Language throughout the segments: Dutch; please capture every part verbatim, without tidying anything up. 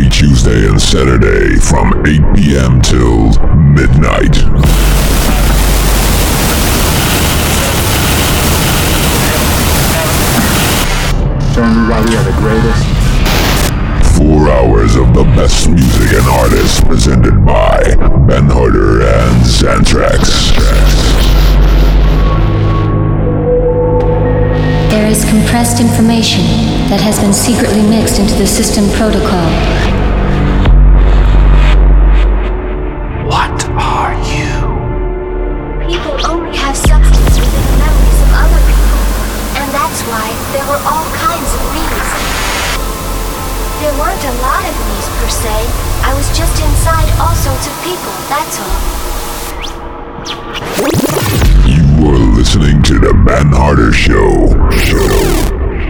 every Tuesday and Saturday from eight p.m. till midnight. So everybody are the greatest. Four hours of the best music and artists presented by Ben Harder and Xantrax. There is compressed information that has been secretly mixed into the system protocol. What are you? People only have substance within the memories of other people, and that's why there were all kinds of me's. There weren't a lot of me's per se. I was just inside all sorts of people, that's all. You are listening to the Ben Harder Show. Show.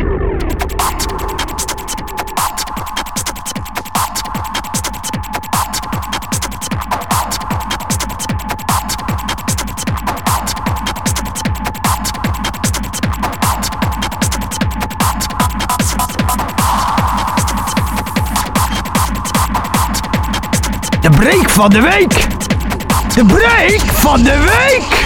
De break van de week! De break van de week!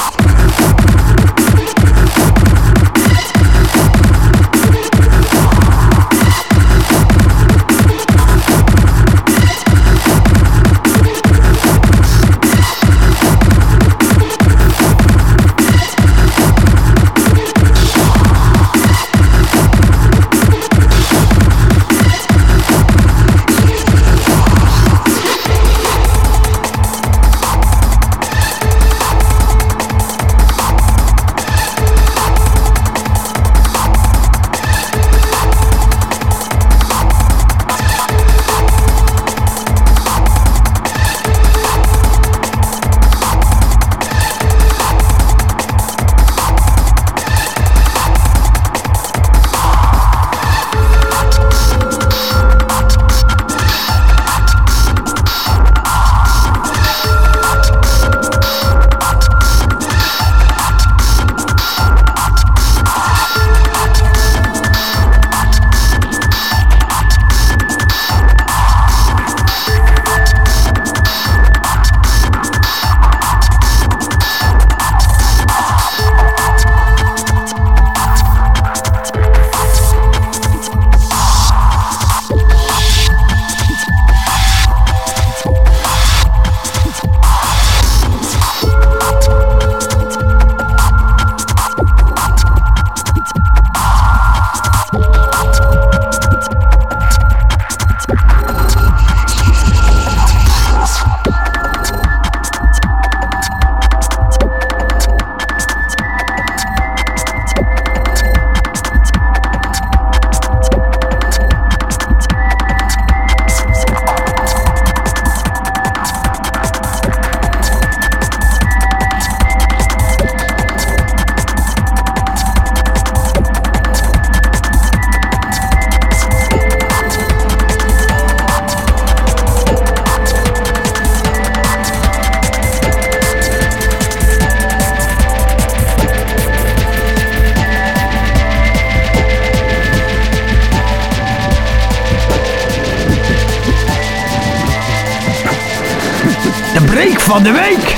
De break van de week!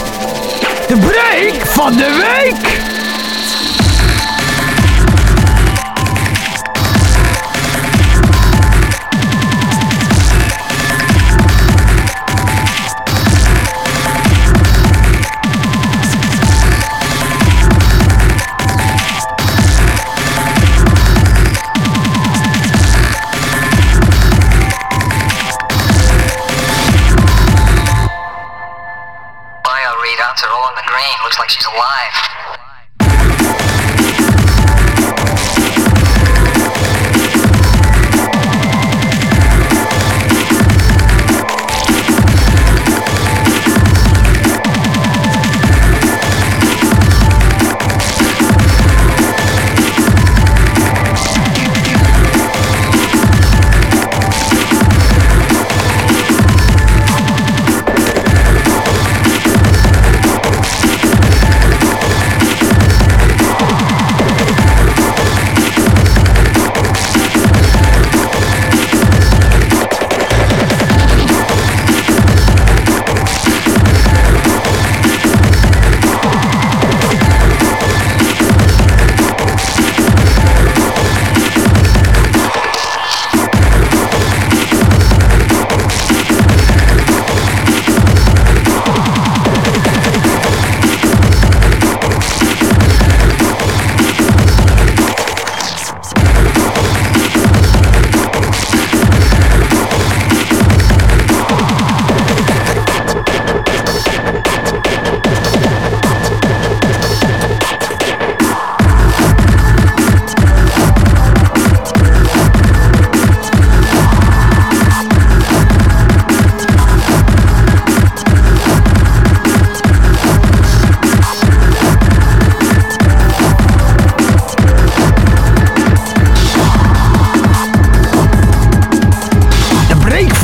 De break van de week! Readouts are all in the green. Looks like she's alive.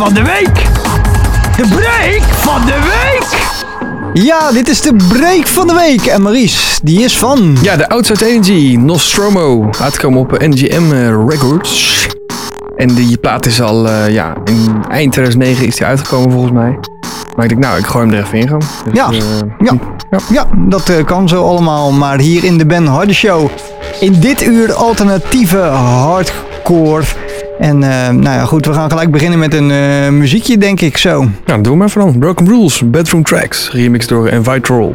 van de week. De break van de week. Ja, dit is de break van de week. En Maurice, die is van... Ja, de Outside Energy, Nostromo. Uitgekomen op N G M Records. En die plaat is al, uh, ja, in eind tweeduizend negen is die uitgekomen volgens mij. Maar ik denk, nou, ik gooi hem er even in gewoon. Dus, ja. Uh, ja. Ja. ja, dat uh, kan zo allemaal. Maar hier in de Ben Harder Show. In dit uur alternatieve hardcore. En uh, nou ja, goed, we gaan gelijk beginnen met een uh, muziekje, denk ik zo. Ja, dan doen we maar even dan. Broken Rules, Bedroom Tracks, remixed door Envitroll.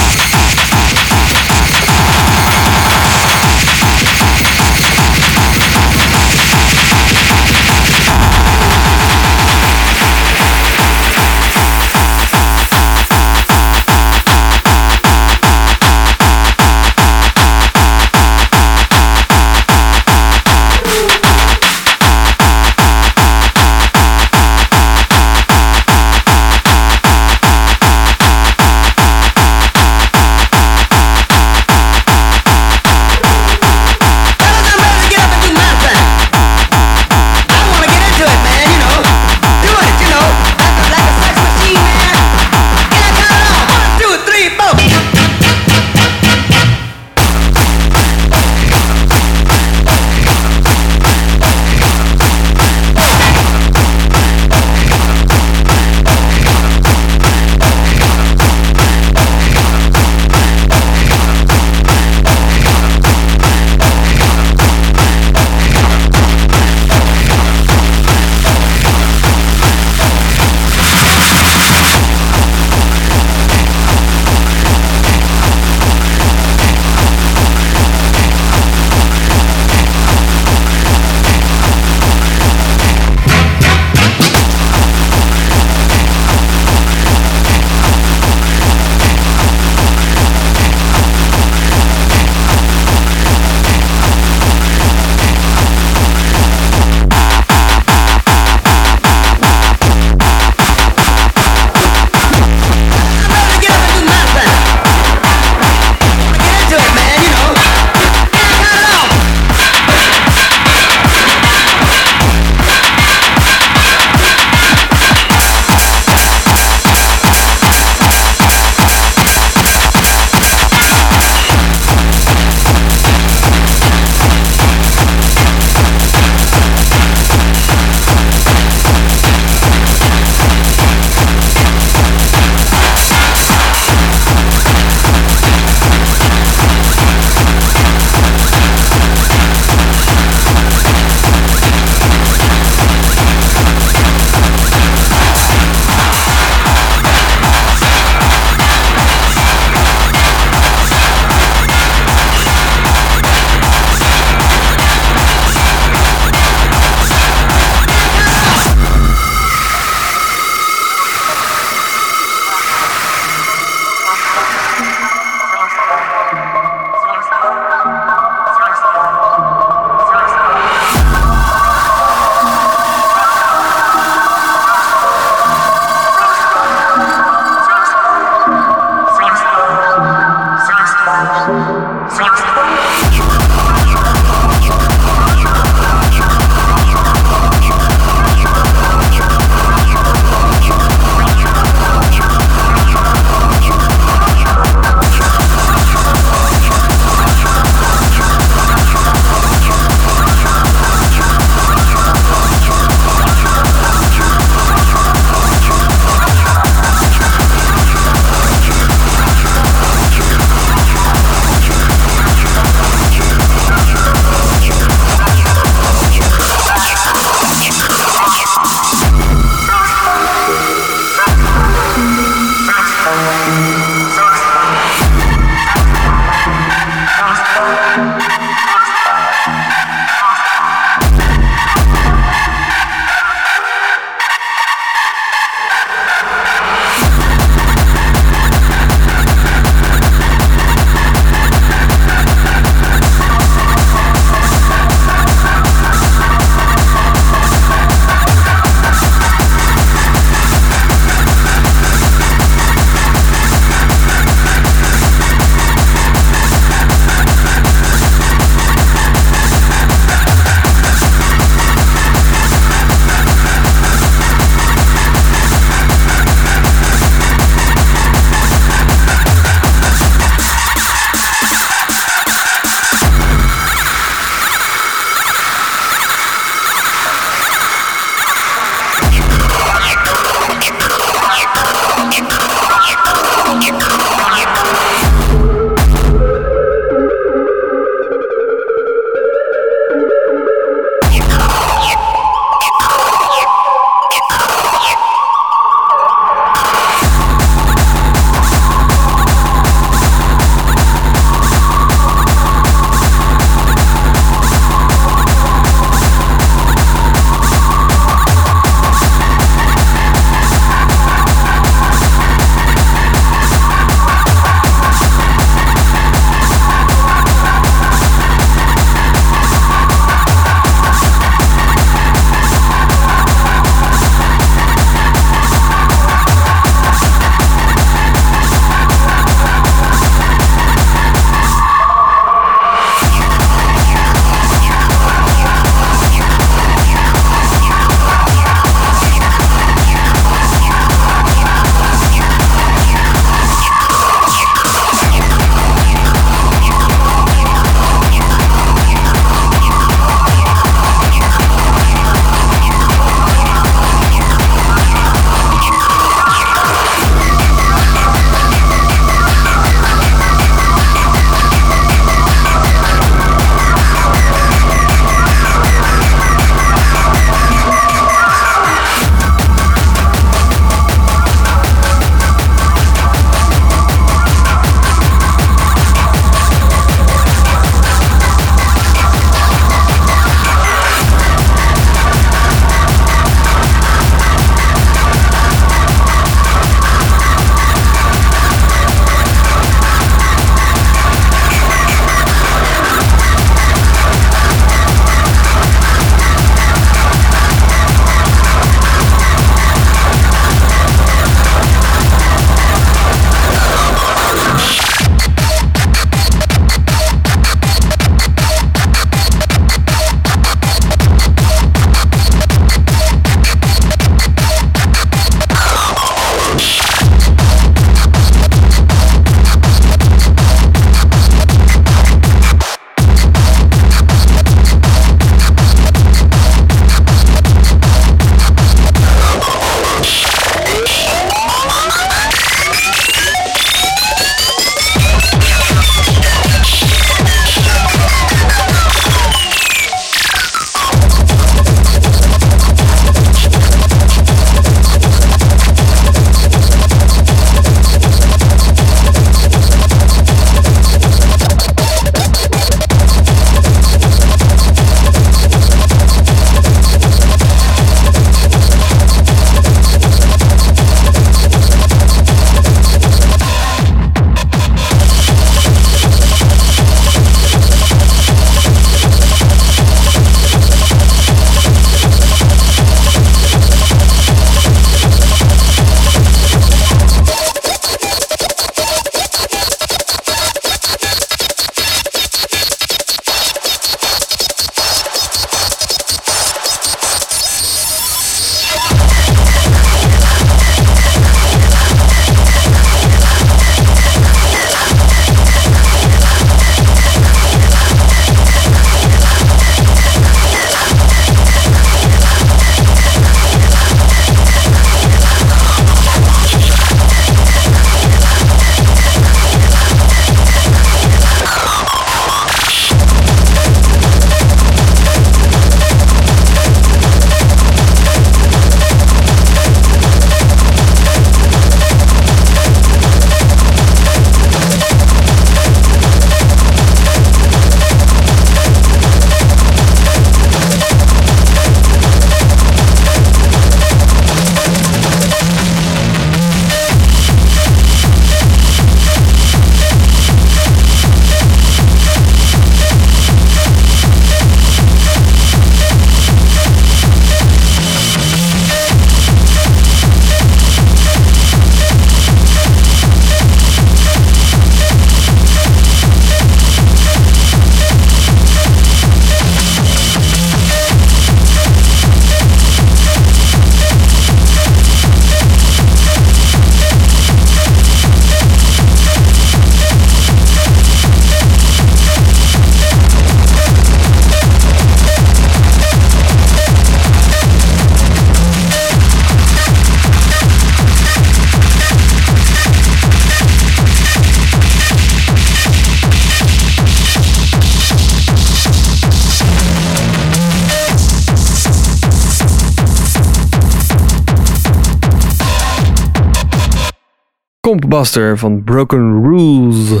Pumpbuster van Broken Rules.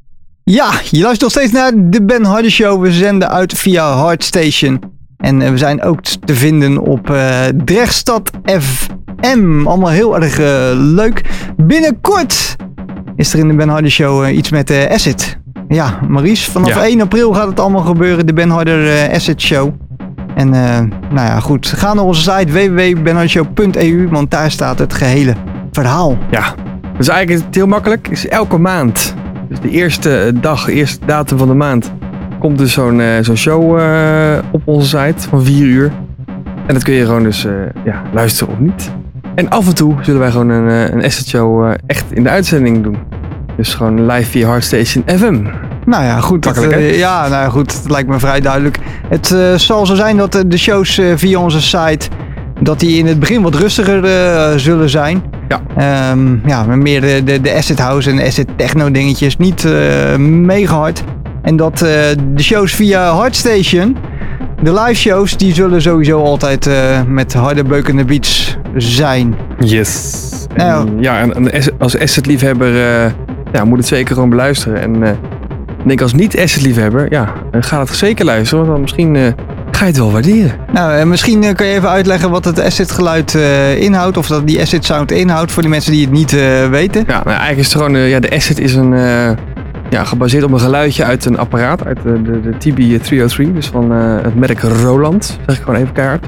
Ja, je luistert nog steeds naar de Ben Hardy Show. We zenden uit via Hardstation. En uh, we zijn ook te vinden op uh, Drechtstad F M. Allemaal heel erg uh, leuk. Binnenkort is er in de Ben Hardy Show uh, iets met uh, Acid. Ja, Maurice, vanaf ja. één april gaat het allemaal gebeuren. De Ben Harder uh, Acid Show. En uh, nou ja, goed. Ga naar onze site w w w punt ben hardy show punt e u, want daar staat het gehele verhaal. Ja, dus eigenlijk is het heel makkelijk. Het is elke maand. Dus de eerste dag, de eerste datum van de maand, komt dus zo'n, uh, zo'n show uh, op onze site van vier uur. En dat kun je gewoon dus uh, ja, luisteren of niet. En af en toe zullen wij gewoon een, uh, een Acid Show uh, echt in de uitzending doen. Dus gewoon live via Hardstation F M. Nou ja, goed. Dat, uh, ja, nou ja, goed. Dat lijkt me vrij duidelijk. Het uh, zal zo zijn dat uh, de shows uh, via onze site, dat die in het begin wat rustiger uh, zullen zijn. Ja. Um, ja, meer de, de, de acid house en acid techno dingetjes. Niet uh, mega hard. En dat uh, de shows via Hardstation, de live shows, die zullen sowieso altijd uh, met harde beukende beats zijn. Yes. En, uh, ja, en als acid liefhebber uh, ja, moet het zeker gewoon beluisteren. En uh, ik denk als niet acid liefhebber, ja, ga het zeker luisteren. Want dan misschien uh, ga je het wel waarderen. Nou, uh, misschien uh, kan je even uitleggen wat het acid geluid uh, inhoudt. Of dat die acid sound inhoudt voor die mensen die het niet uh, weten. Ja, nou, eigenlijk is het gewoon, uh, ja, de acid is een, uh, ja, gebaseerd op een geluidje uit een apparaat. Uit de, de, de T B driehonderddrie, dus van uh, het merk Roland. Zeg ik gewoon even keihard.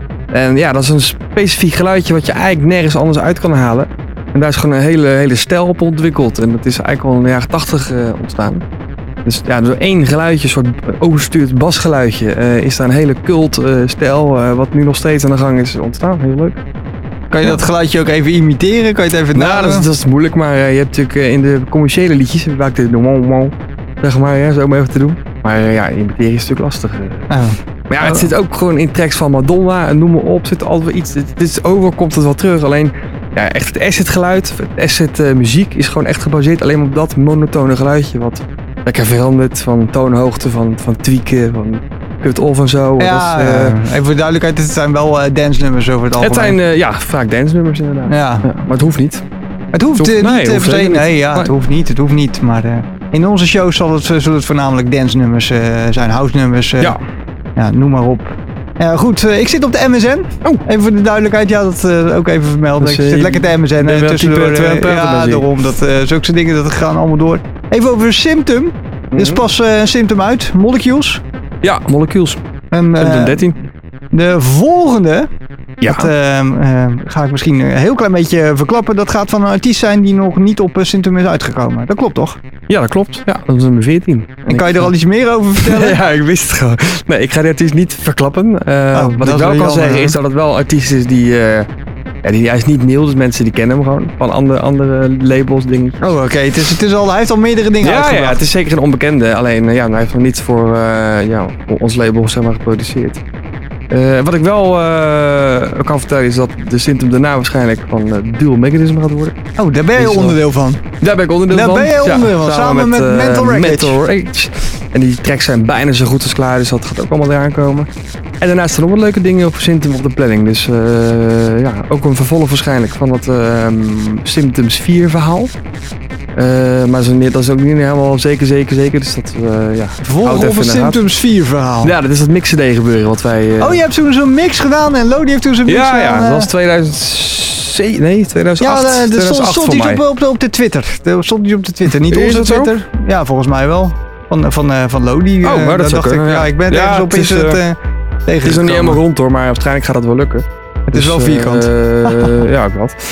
En ja, dat is een specifiek geluidje wat je eigenlijk nergens anders uit kan halen. En daar is gewoon een hele, hele stijl op ontwikkeld. En dat is eigenlijk al in de jaren tachtig uh, ontstaan. Dus ja, door één geluidje, een soort overstuurd basgeluidje, uh, is daar een hele cult uh, stijl, uh, wat nu nog steeds aan de gang is ontstaan. Heel leuk. Kan je dat geluidje ook even imiteren? Kan je het even nou, dat is, dat is moeilijk, maar uh, je hebt natuurlijk uh, in de commerciële liedjes, vaak de wow wow, zeg maar, ja, zo om even te doen. Maar uh, ja, imiteren is natuurlijk lastig. Uh. Oh. Maar ja, het zit ook gewoon in tracks van Madonna en noem maar op, zit altijd wel iets. Dit, dit is over, komt het wel terug. Alleen, ja, echt het acid geluid, het acid uh, muziek is gewoon echt gebaseerd alleen op dat monotone geluidje wat lekker verandert van toonhoogte, van, van tweaken, van cut-off en zo. Ja, dat is, uh, uh, even voor duidelijkheid, het zijn wel uh, dance nummers over het algemeen. Het zijn uh, ja, vaak dance nummers inderdaad. Ja. Ja, maar het hoeft niet. Het hoeft, het hoeft uh, niet, nee, hoeft nee, nee, ja, nee. Het hoeft niet, het hoeft niet. Maar uh, in onze shows zal het, zullen het voornamelijk dance nummers uh, zijn, house nummers. Uh, ja. Ja, noem maar op. Uh, goed, uh, ik zit op de M S N. Oh. Even voor de duidelijkheid, ja, dat uh, ook even vermelden. Dus, uh, ik zit lekker te M S N. Uh, tussendoor, uh, ja, daarom. Dat, uh, zulke dingen, dat gaan allemaal door. Even over Symptom. Mm-hmm. Er is pas uh, een Symptom uit. Molecules. Ja, Molecules. En, uh, twintig dertien. De volgende, ja. dat uh, uh, ga ik misschien een heel klein beetje verklappen. Dat gaat van een artiest zijn die nog niet op uh, Symptom is uitgekomen. Dat klopt toch? Ja, dat klopt. Ja, dat is nummer veertien. En, en kan je er al iets meer over vertellen? Ja, ik wist het gewoon. Nee, ik ga die artiest niet verklappen. Uh, oh, wat ik wel kan jammer, zeggen is dat het wel een artiest is die... Uh, ja, die, hij is niet nieuw, dus mensen die kennen hem gewoon. Van andere, andere labels, dingen. Oh, oké. Okay. Het is, het is al, hij heeft al meerdere dingen ja, uitgebracht. Ja, het is zeker een onbekende. Alleen, uh, ja, hij heeft nog niet voor, uh, ja, voor ons label zeg maar, geproduceerd. Uh, wat ik wel uh, kan vertellen is dat de Symptom daarna waarschijnlijk van uh, Dual Mechanism gaat worden. Oh, daar ben je dus onderdeel van? Daar ben ik onderdeel daar van. Daar ben je onderdeel van, ja, samen, samen met, met uh, Mental Wreckage. Mental Wreckage. En die tracks zijn bijna zo goed als klaar, dus dat gaat ook allemaal eraan komen. En daarnaast staan nog wat leuke dingen op Symptom op de planning. Dus uh, ja, ook een vervolg waarschijnlijk van het uh, Symptoms vier verhaal. Uh, maar dat is ook niet helemaal zeker, zeker, zeker. Dus dat, uh, ja. Vervolgens op het Symptoms vier verhaal. Ja, dat is dat mix C D gebeuren wat wij... Uh... Oh, je hebt toen zo'n mix gedaan en Lodi heeft toen zo'n mix ja, gedaan. Ja, dat was tweeduizend zeven, nee, tweeduizend acht. Ja, dat stond, stond iets op, op, op de Twitter. Dat stond iets op de Twitter, niet onze Twitter. Zo? Ja, volgens mij wel. Van, van, uh, van Lodi. Oh, maar dat dacht ik. Ja. ja, ik ben ja, ergens op het is, het, uh, tegen. Het is nog niet helemaal rond hoor, maar waarschijnlijk gaat dat wel lukken. Het dus, is wel vierkant. Uh, ja, ook wat.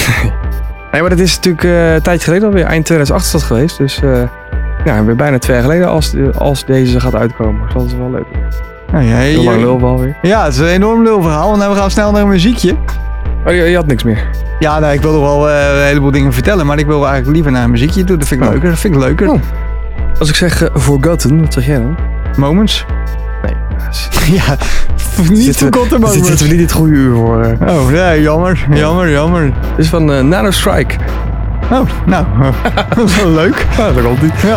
Nee, maar dat is natuurlijk uh, een tijdje geleden alweer. Eind tweeduizend acht is dat geweest. Dus uh, ja, weer bijna twee jaar geleden als, als deze gaat uitkomen. Dus dat is wel leuk. Nou, ja, heel lang lulverhaal weer. Ja, het is een enorm lulverhaal. En we gaan snel naar een muziekje. Oh, je, je had niks meer? Ja, nou, ik wil nog wel uh, een heleboel dingen vertellen. Maar ik wil eigenlijk liever naar een muziekje toe. Dat vind ik oh. leuker. Dat vind ik leuker. Oh. Als ik zeg uh, Forgotten, wat zeg jij dan? Moments? Nee. Ja, niet Forgotten Moments. Dit zitten we niet in het goede uur voor. Uh. Oh, nee, jammer. Jammer, jammer. Dit is van uh, Nano Strike. Oh, nou, dat is wel leuk. Ja, dat komt niet. Ja.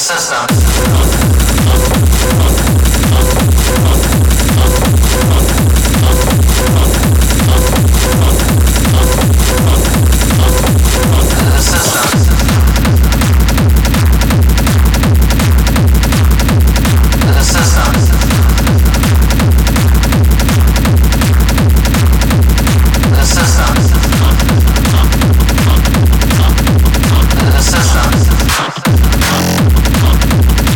The system.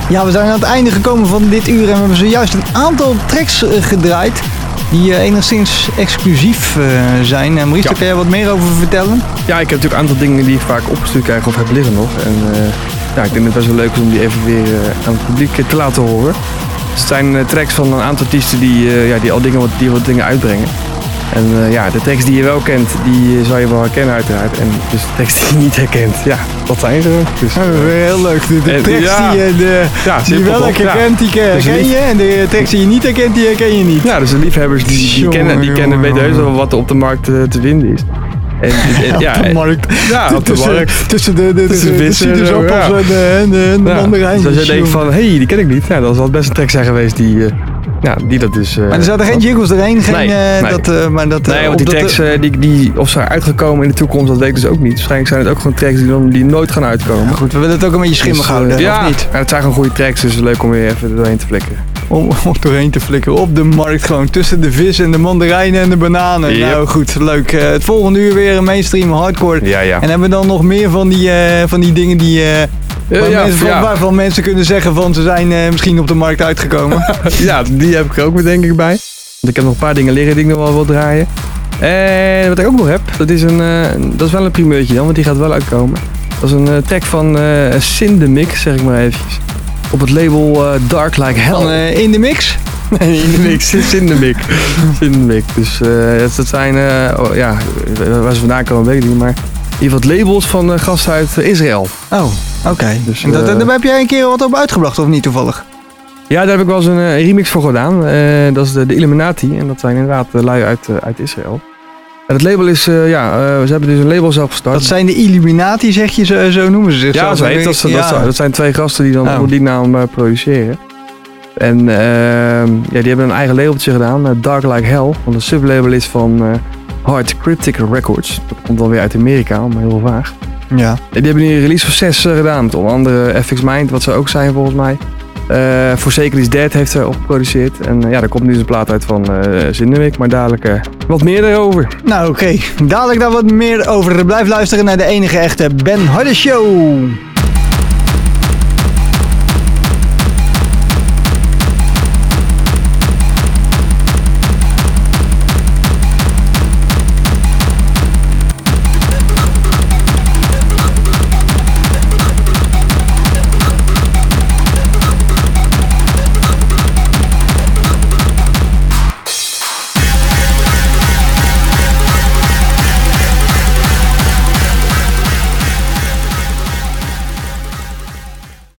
Ja, we zijn aan het einde gekomen van dit uur en we hebben zojuist een aantal tracks uh, gedraaid die uh, enigszins exclusief uh, zijn. Uh, Maurice, Ja. kan jij wat meer over vertellen? Ja, ik heb natuurlijk een aantal dingen die ik vaak opgestuurd krijg of heb liggen nog. En uh, ja, ik denk dat het best wel leuk is om die even weer uh, aan het publiek uh, te laten horen. Dus het zijn uh, tracks van een aantal artiesten die, uh, ja, die al dingen, wat, die wat dingen uitbrengen. En uh, ja, de tracks die je wel kent, die uh, zou je wel herkennen uiteraard. En dus de tracks die je niet herkent, ja, dat zijn ze. Dus, uh, Heel leuk. De, de en, tracks ja. die je de, ja, die simpel wel toch? herkent, die ken, Dus ken lief- je. En de tracks die je niet herkent, die herken je niet. Ja, dus de liefhebbers die, die Jongen, kennen, die kennen jongen, weten heus wel jongen. wat er op de markt uh, te vinden is. En, en, ja, op de en- markt. Ja, op de tussen, markt. Tussen de, de, de, Tussen de, de vissen en zo, sinaasappels ja. en de, en de, en de Ja, mandarijntjes. dus als jij denkt van, hé, hey, die ken ik niet. Ja, dat zal best een track zijn geweest die, uh, ja, die dat dus... Uh, Maar er zaten geen jiggles doorheen, geen, Nee, uh, nee. dat, uh, maar dat, uh, Nee, want op die dat, tracks uh, uh, die, die of ze zijn uitgekomen in de toekomst, dat weet ik dus ook niet. Waarschijnlijk zijn het ook gewoon tracks die, dan, die nooit gaan uitkomen. goed, we willen het ook een beetje schimmig Dus, uh, houden, ja, of niet? Ja, het zijn gewoon goede tracks, dus leuk om weer even doorheen te flikken. Om, om doorheen te flikken op de markt, gewoon tussen de vis en de mandarijnen en de bananen. Yep. Nou goed, leuk. Uh, het volgende uur weer een mainstream hardcore. Ja, ja. En hebben we dan nog meer van die, uh, van die dingen die... Uh, Uh, waar ja, mensen, van, ja. waarvan mensen kunnen zeggen van ze zijn uh, misschien op de markt uitgekomen. Ja, die heb ik er ook weer denk ik bij. Want ik heb nog een paar dingen liggen die ik nog wel wil draaien. En wat ik ook nog heb, dat is, een, uh, dat is wel een primeurtje dan, want die gaat wel uitkomen. Dat is een uh, track van uh, Syndemix, zeg ik maar eventjes. Op het label uh, Dark Like Hell. Van, uh, in de mix. Nee, in de mix. Syndemix. Syndemix. Dus uh, dat, dat zijn, uh, oh, ja, waar ze vandaan komen weet ik niet, maar in ieder geval labels van uh, gasten uit uh, Israël. Oh, oké. Okay. Dus, En dat, uh, daar heb jij een keer wat op uitgebracht of niet toevallig? Ja, daar heb ik wel eens een uh, remix voor gedaan. Uh, dat is de, de Illuminati. En dat zijn inderdaad de lui uit, uh, uit Israël. En het label is, uh, ja, uh, ze hebben dus een label zelf gestart. Dat zijn de Illuminati, zeg je, zo, zo noemen ze zichzelf. Ja, zo heet dat. Dat, Ja. dat, dat zijn twee gasten die dan Oh. onder die naam uh, produceren. En uh, ja, die hebben een eigen labeltje gedaan, uh, Dark Like Hell. Want de sublabel is van uh, Hard Cryptic Records. Dat komt dan weer uit Amerika, maar heel vaag. Ja. En die hebben nu een release van zes uh, gedaan. Met onder andere F X Mind, wat ze ook zijn volgens mij. Uh, Forsaken is Dead heeft ze opgeproduceerd. En uh, ja, daar komt nu dus een plaat uit van uh, Syndemix. Maar dadelijk uh, wat meer daarover. Nou oké, okay. Dadelijk daar wat meer over. Blijf luisteren naar de enige echte Ben Harde Show.